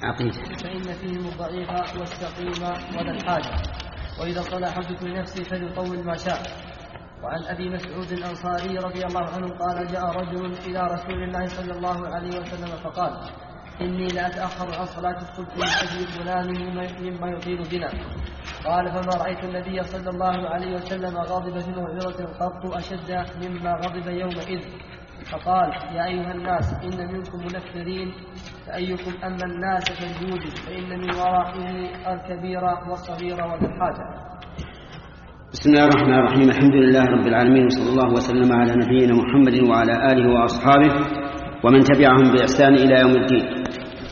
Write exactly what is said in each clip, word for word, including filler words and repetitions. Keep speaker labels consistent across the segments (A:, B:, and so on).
A: عقيدة.
B: فإن فيهم الضعيف والسقيم وذا الحاجة، وإذا طلع حدث نفسه فليطول ما شاء. وعن أبي مسعود الأنصاري رضي الله عنه قال: جاء رجل إلى رسول الله صلى الله عليه وسلم فقال: إني لأتأخر عن صلاة الصبح من أجل فلان مما يطيل بنا. قال: فما رأيت النبي صلى الله عليه وسلم غاضب في موعظة قط أشد مما غضب يومئذ. فقال: يا أيها الناس، إن منكم منفرين، فأيكم أما الناس كالجود، فإن من ورائه الكبير والصغير وذا الحاجة.
A: بسم الله الرحمن الرحيم. الحمد لله رب العالمين، وصلى الله وسلم على نبينا محمد وعلى آله وأصحابه ومن تبعهم بإحسان إلى يوم الدين.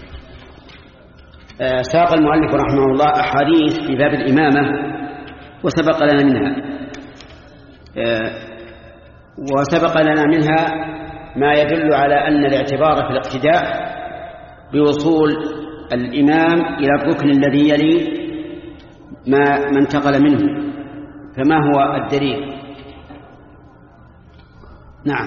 A: آه ساق المؤلف رحمه الله أحاديث في باب الإمامة وسبق لنا منها آه وسبق لنا منها ما يدل على أن الاعتبار في الاقتداء بوصول الإمام إلى الركن الذي يلي ما ما انتقل منه. فما هو الدليل؟ نعم.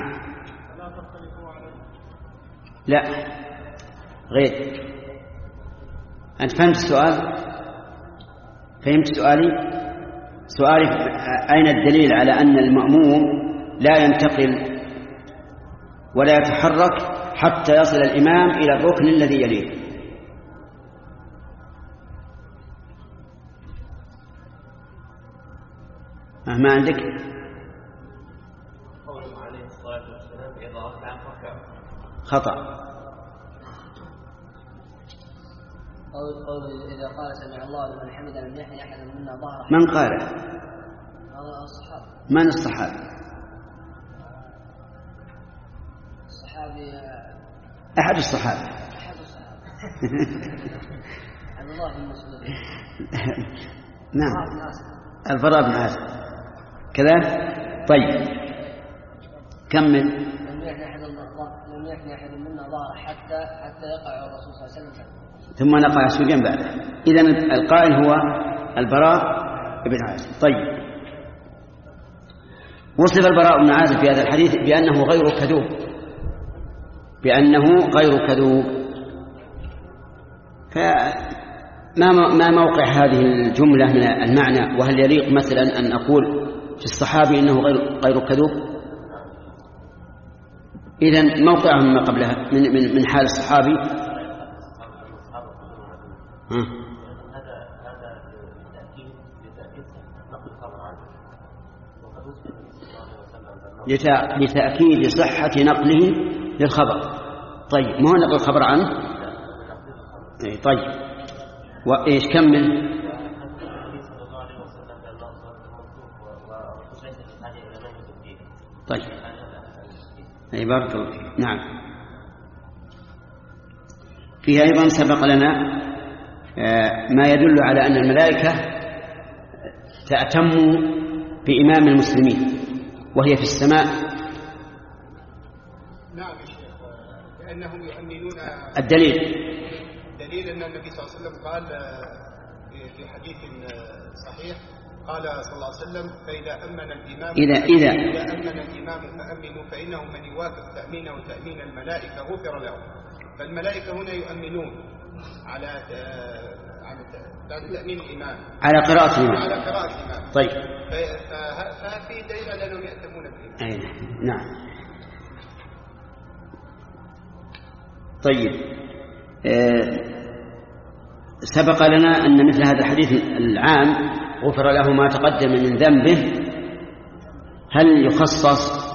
A: لا غير. أنت فهمت السؤال؟ فهمت سؤالي؟ سؤالي أين الدليل على أن المأموم لا ينتقل ولا يتحرك حتى يصل الإمام إلى الركن الذي يليه؟ ما عندك؟
C: قوله عليه الصلاة والسلام: إذا ركع فركع.
A: خطأ.
B: قوله إذا قال سمع الله لمن حمده لم يحن أحد منا ظهره.
A: من قاله؟
B: الصحابة.
A: من الصحابة؟
B: الصحابي
A: أحد الصحابة.
B: أحد الصحابة. عبد الله بن مسعود.
A: نعم، البراء بن عازب كذا. طيب كمل.
B: لم يحن أحد لم يحن أحد منا ظهره حتى حتى يقع الرسول صلى الله عليه وسلم
A: ثم نقع سجن بعده. إذن القائل هو البراء بن عازب. طيب، وصف البراء بن عازب في هذا الحديث بأنه غير كذوب، بأنه غير كذوب. فما ما موقع هذه الجملة من المعنى؟ وهل يليق مثلا أن أقول في الصحابي إنه غير غير كذوب؟ إذن موقعهم ما قبلها من من من حال الصحابي. ها.
C: هذا هذا لتأكيد لتأكيد نقل الخبر عنه، وقد أثبت صلى الله عليه وسلم
A: لتأكيد صحة نقله للخبر. طيب، ما هو نقل الخبر عنه؟ اي طيب، وايش كمل؟ طيب، اي بارك الله فيك. نعم. فيه ايضا سبق لنا ما يدل على أن الملائكة تأتم بإمام المسلمين وهي في السماء.
D: نعم يا شيخ، لأنهم يؤمنون.
A: الدليل
D: دليل أن النبي صلى الله عليه وسلم قال في حديث صحيح، قال صلى الله عليه وسلم: فإذا أمن الإمام
A: إذا إذا
D: إذا أمن الإمام فأمنوا، فإنه من يوافق تأمينه وتأمين الملائكة غفر له. فالملائكة هنا يؤمنون على على تأمين الإمام،
A: على قراءة الإمام،
D: على قراءة الإمام.
A: طيب،
D: ففي دليل أنهم يأتمون بالإمام.
A: أي نعم. طيب، آه سبق لنا أن مثل هذا الحديث العام غفر له ما تقدم من ذنبه، هل يخصص؟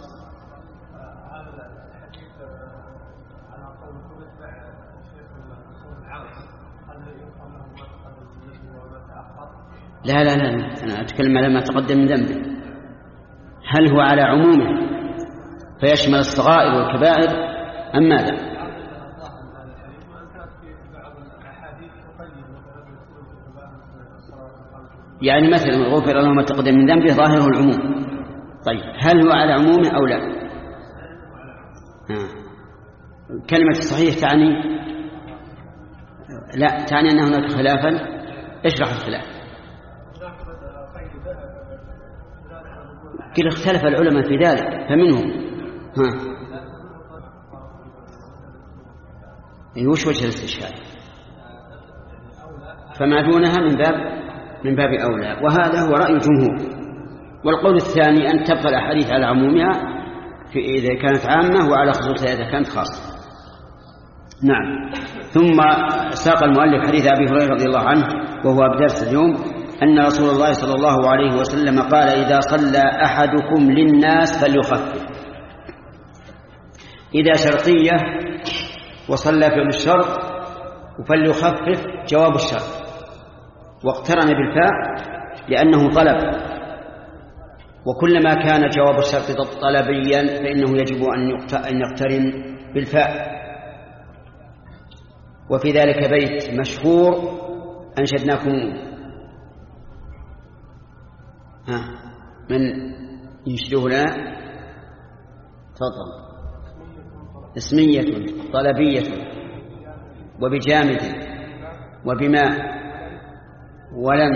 A: لا لا لا أنا أتكلم على ما تقدم من ذنبه. هل هو على عمومه فيشمل الصغائر والكبائر أم ماذا؟ يعني مثلا غفر له ما تقدم من ذنبه ظاهره العموم. طيب، هل هو على عمومه أو لا؟ آه. كلمة الصحيح تعني لا تعني أن هناك خلافا. اشرح الخلاف. كل اختلف العلماء في ذلك، فمنهم ها وش وجه الاستشهاد؟ فما دونها من باب من باب أولى، وهذا هو رأي الجمهور. والقول الثاني أن تبقى الأحاديث على عمومها في إذا كانت عامة وعلى خصوصها إذا كانت خاصة. نعم. ثم ساق المؤلف حديث أبي هريرة رضي الله عنه وهو بدرس اليوم أن رسول الله صلى الله عليه وسلم قال: إذا صلى أحدكم للناس فليخفف. إذا شرطية وصلى في الشرط فليخفف جواب الشرط، واقترن بالفاء لأنه طلب، وكلما كان جواب الشرط طلبيا فإنه يجب أن يقترن بالفاء. وفي ذلك بيت مشهور أنشدناكم. ها من ينشده لنا؟ تفضل. اسمية طلبية وبجامد وبماء ولم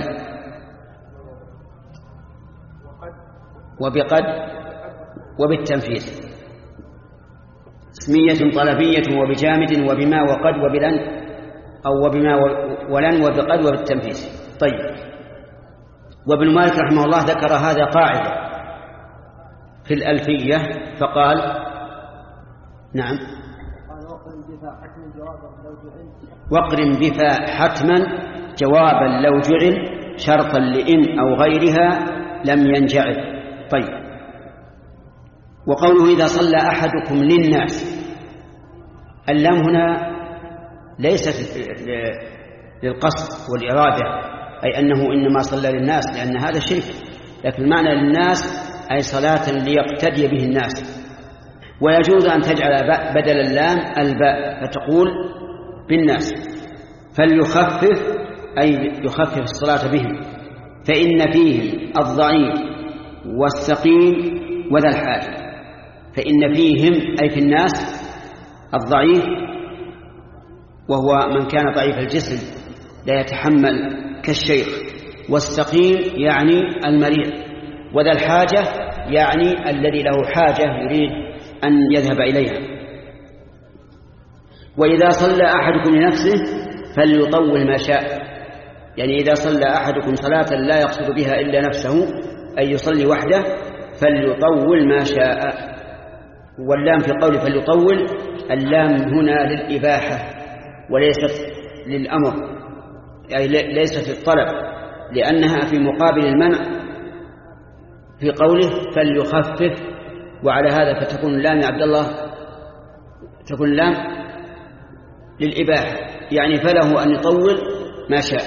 A: وبقد وبالتنفيذ. اسمية طلبية وبجامد وبما وقد وبلن أو وبما ولن وبقد وبالتنفيذ. طيب. وابن مالك رحمه الله ذكر هذا قاعدة في الألفية فقال: نعم، وقرن بفاء حتما جوابا لو جعل شرطا لإن أو غيرها لم ينجعل. طيب. وقوله إذا صلى أحدكم للناس، اللام هنا ليست للقصد والإرادة، أي أنه إنما صلى للناس لأن هذا شرك، لكن معنى للناس أي صلاة ليقتدي به الناس. ويجوز أن تجعل بدل اللام الباء فتقول بالناس. فليخفف أي يخفف الصلاة بهم، فإن فيهم الضعيف والسقيم وذا الحاجة. فإن فيهم أي في الناس الضعيف، وهو من كان ضعيف الجسم لا يتحمل كالشيخ، والسقيم يعني المريض، وذا الحاجة يعني الذي له حاجة يريد أن يذهب إليها. وإذا صلى أحدكم لنفسه فليطول ما شاء، يعني إذا صلى أحدكم صلاة لا يقصد بها إلا نفسه أي يصلي وحده فليطول ما شاء. واللام في قول فليطول، اللام هنا للإباحة وليست للأمر، أي ليست للطلب، لأنها في مقابل المنع في قوله فليخفف. وعلى هذا فتكون اللام يا عبد الله تكون اللام للإباحة، يعني فله أن يطول ما شاء.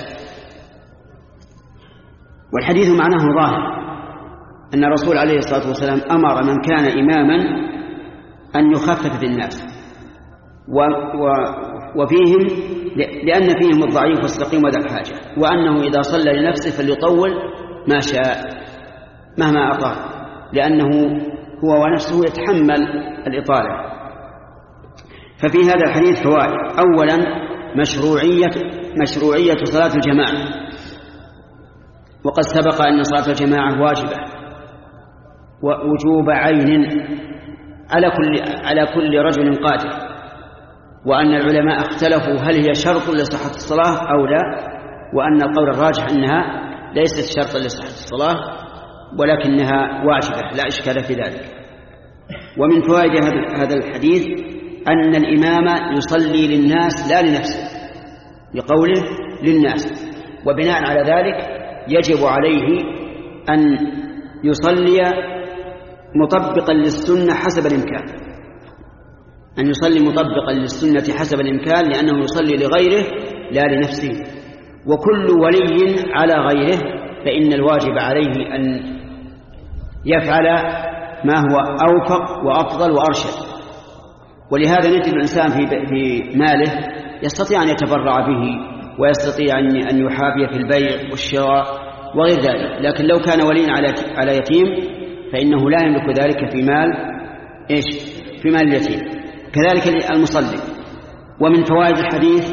A: والحديث معناه ظاهر أن الرسول عليه الصلاة والسلام أمر من كان إماما أن يخفف بالناس، و و وفيهم لأن فيهم الضعيف والسقيم وذا الحاجة، وأنه إذا صلى لنفسه فليطول ما شاء مهما أطال، لأنه هو ونفسه يتحمل الإطالة. ففي هذا الحديث فوائد. أولا مشروعية مشروعية صلاة الجماعة، وقد سبق أن صلاة الجماعة واجبة ووجوب عين على كل على كل رجل قادر، وأن العلماء اختلفوا هل هي شرط لصحة الصلاة أو لا، وأن القول الراجح أنها ليست شرطا لصحة الصلاة ولكنها واجبة لا إشكال في ذلك. ومن فوائد هذا الحديث أن الإمام يصلي للناس لا لنفسه بقوله للناس، وبناء على ذلك يجب عليه أن يصلي مطبقا للسنة حسب الإمكان، أن يصلي مطبقا للسنة حسب الإمكان، لأنه يصلي لغيره لا لنفسه. وكل ولي على غيره فإن الواجب عليه أن يفعل ما هو أوفق وأفضل وأرشد. ولهذا نجد الإنسان في ماله يستطيع أن يتبرع به، ويستطيع أن يحابي في البيع والشراء وغير ذلك، لكن لو كان وليا على يتيم فإنه لا يملك ذلك في مال إيش؟ في مال اليتيم. كذلك المصلي. ومن فوائد الحديث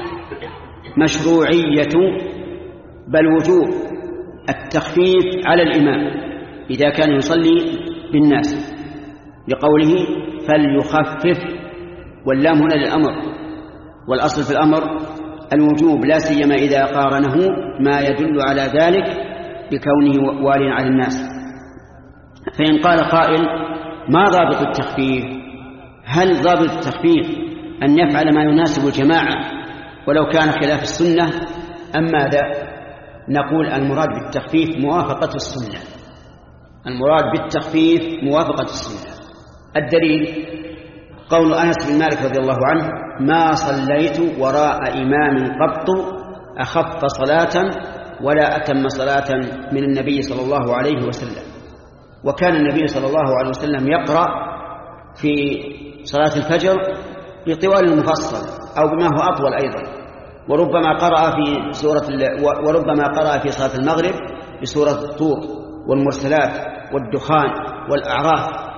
A: مشروعية بل وجوب التخفيف على الإمام إذا كان يصلي بالناس، لقوله فليخفف، واللام هنا للأمر، والأصل في الأمر الوجوب، لا سيما إذا قارنه ما يدل على ذلك بكونه واليا على الناس. فإن قال قائل: ما ضابط التخفيف؟ هل ضابط التخفيف أن يفعل ما يناسب الجماعة ولو كان خلاف السنة أم ماذا؟ نقول: المراد بالتخفيف موافقة السنة. المراد بالتخفيف موافقة السنة. الدليل قول أنس بن مالك رضي الله عنه: ما صليت وراء إمام قط أخف صلاة ولا أتم صلاة من النبي صلى الله عليه وسلم. وكان النبي صلى الله عليه وسلم يقرأ في صلاة الفجر بطوال المفصل أو بما هو أطول أيضا، وربما قرأ في سورة وربما قرأ في صلاة المغرب بسورة الطور والمرسلات والدخان والأعراف.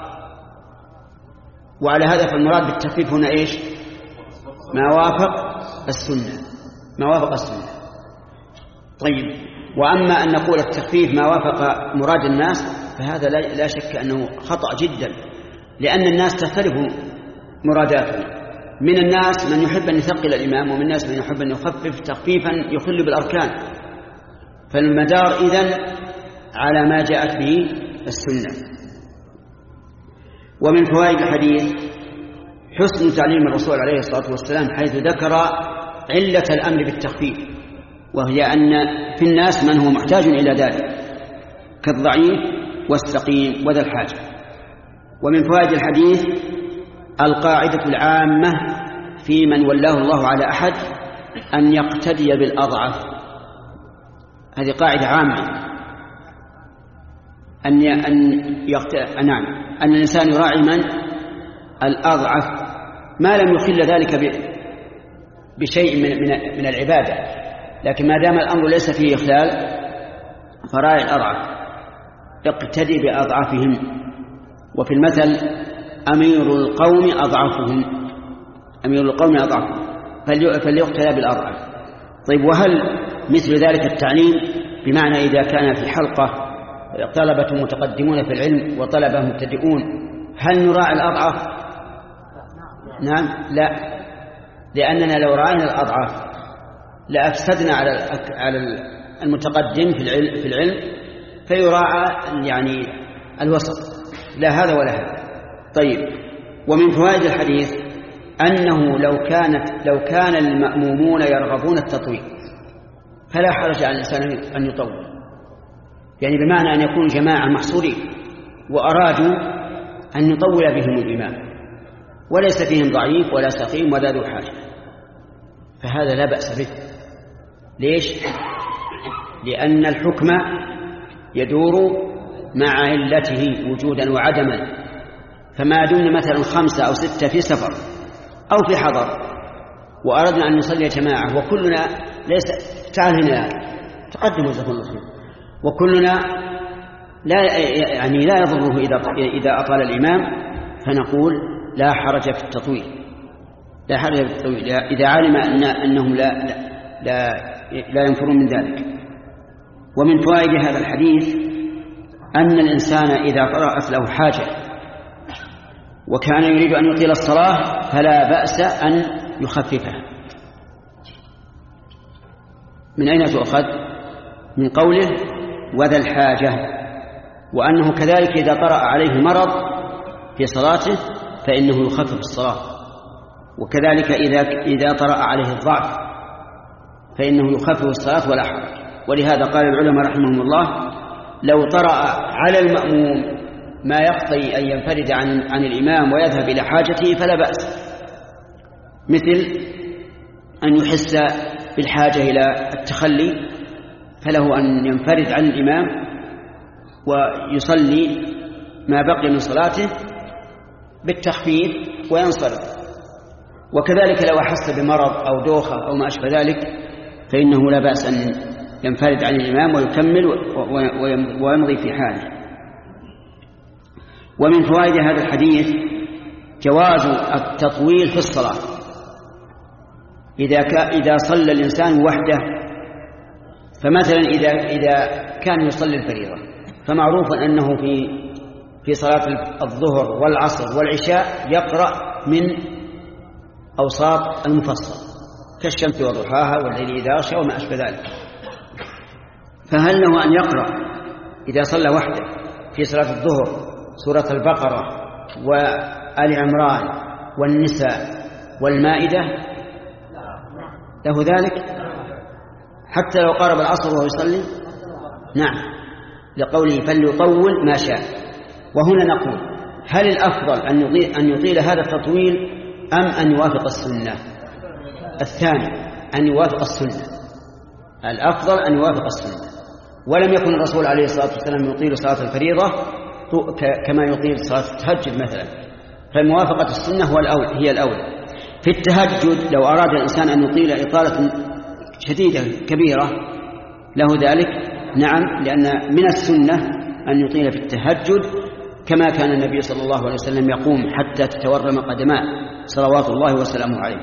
A: وعلى هذا فالمراد بالتخفيف هنا إيش؟ ما وافق السنة، ما وافق السنة. طيب، وأما أن نقول التخفيف ما وافق مراد الناس فهذا لا شك أنه خطأ جدا، لأن الناس تختلف مراداتهم. من الناس من يحب أن يثقل الإمام، ومن الناس من يحب أن يخفف تخفيفا يخل بالأركان. فالمدار إذن على ما جاءت به السنة. ومن فوائد الحديث حسن تعليم الرسول عليه الصلاة والسلام، حيث ذكر علة الأمر بالتخفيف، وهي أن في الناس من هو محتاج إلى ذلك كالضعيف والسقيم وذا الحاجة. ومن فوائد الحديث القاعدة العامة في من ولاه الله على أحد أن يقتدي بالأضعف. هذه قاعدة عامة، أن أن يقت... نعم أن الإنسان يراعي من الأضعف ما لم يخل ذلك ب... بشيء من من من العبادة، لكن ما دام الأمر ليس فيه إخلال فراعي الأضعف، اقتدي بأضعفهم. وفي المثل أمير القوم أضعفهم، أمير القوم أضعفهم، فليقتدى بالأضعف. طيب، وهل مثل ذلك التعليم بمعنى إذا كان في حلقة طلبة متقدمون في العلم وطلبة مبتدئون هل نراعي الأضعف؟ نعم، لا، لأننا لو راعينا الأضعف لأفسدنا على على المتقدم في العلم في العلم فيراعى يعني الوسط، لا هذا ولا هذا. طيب، ومن فوائد الحديث أنه لو كانت لو كان المأمومون يرغبون التطويل فلا حرج على الإنسان أن يطول، يعني بمعنى أن يكون جماعة محصورين وأرادوا أن يطول بهم الإمام وليس فيهم ضعيف ولا سقيم ولا ذو حاجة، فهذا لا بأس به. ليش؟ لأن الحكم يدور مع علته وجودا وعدما، فما دون مثلا خمسة أو ستة في سفر أو في حضر وأردنا أن نصلي جماعة وكلنا ليس تعال هنا تقدموا جزاكم الله خير، وكلنا لا يعني لا يضره إذا إذا أطال الإمام، فنقول لا حرج في التطويل، لا حرج في التطويل إذا علم أن أنهم لا لا لا ينفرون من ذلك. ومن فوائد هذا الحديث أن الإنسان إذا طرأت له حاجة وكان يريد أن يطيل الصلاة فلا بأس أن يخففها. من أين تؤخذ؟ من قوله وذا الحاجة، وأنه كذلك إذا طرأ عليه مرض في صلاته فإنه يخفف الصلاة، وكذلك إذا إذا طرأ عليه الضعف فإنه يخفف الصلاة ولا حرج. ولهذا قال العلماء رحمهم الله لو طرأ على المأموم ما يقضي أن ينفرد عن عن الإمام ويذهب إلى حاجته فلا بأس، مثل أن يحس بالحاجة إلى التخلي فله أن ينفرد عن الإمام ويصلي ما بقي من صلاته بالتخفيف وينصرف. وكذلك لو أحس بمرض أو دوخة أو ما أشبه ذلك فإنه لا بأس أن ينفرد عن الإمام ويكمل ويمضي في حاله. ومن فوائد هذا الحديث جواز التطويل في الصلاة إذا إذا صلى الإنسان وحده. فمثلا إذا إذا كان يصلي الفريضة فمعروف أنه في في صلاة الظهر والعصر والعشاء يقرأ من أوساط المفصل كالشمس وضحاها والليل إذا غشى وما أشبه ذلك. فهل له أن يقرأ إذا صلى وحده في صلاة الظهر سورة البقرة وآل عمران والنساء والمائدة؟ له ذلك حتى لو قارب العصر وهو يصلي؟ نعم، لقوله فليطول ما شاء. وهنا نقول هل الأفضل أن يطيل, أن يطيل هذا التطويل أم أن يوافق السنة؟ الثاني، أن يوافق السنة. الأفضل أن يوافق السنة. ولم يكن الرسول عليه الصلاة والسلام يطيل صلاة الفريضة كما يطيل صلاة التهجد مثلا، فموافقة السنة هو الأول هي الأولى. في التهجد لو أراد الإنسان أن يطيل إطالة شديدة كبيرة له ذلك، نعم، لأن من السنة أن يطيل في التهجد كما كان النبي صلى الله عليه وسلم يقوم حتى تتورم قدماه صلوات الله وسلامه عليه.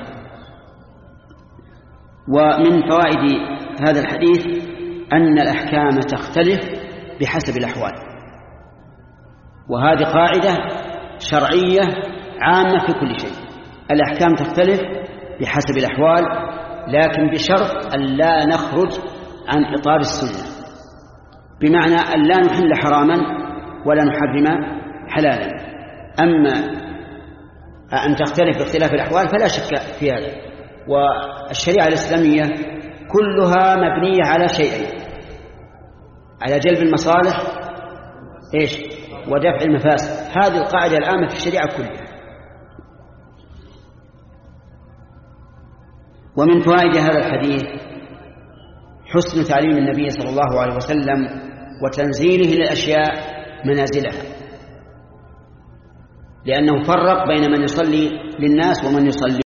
A: ومن فوائد هذا الحديث أن الأحكام تختلف بحسب الأحوال، وهذه قاعدة شرعية عامة في كل شيء. الأحكام تختلف بحسب الأحوال، لكن بشرط أن لا نخرج عن إطار السنة، بمعنى أن لا نحل حراما ولا نحرم حلالا. أما أن تختلف باختلاف الأحوال فلا شك في هذا. والشريعة الإسلامية كلها مبنية على شيئين: على جلب المصالح إيش ودفع المفاسد. هذه القاعدة العامة في الشريعة كلها. ومن فوائد هذا الحديث حسن تعليم النبي صلى الله عليه وسلم وتنزيله للأشياء منازلها، لأنه فرق بين من يصلي للناس ومن يصلي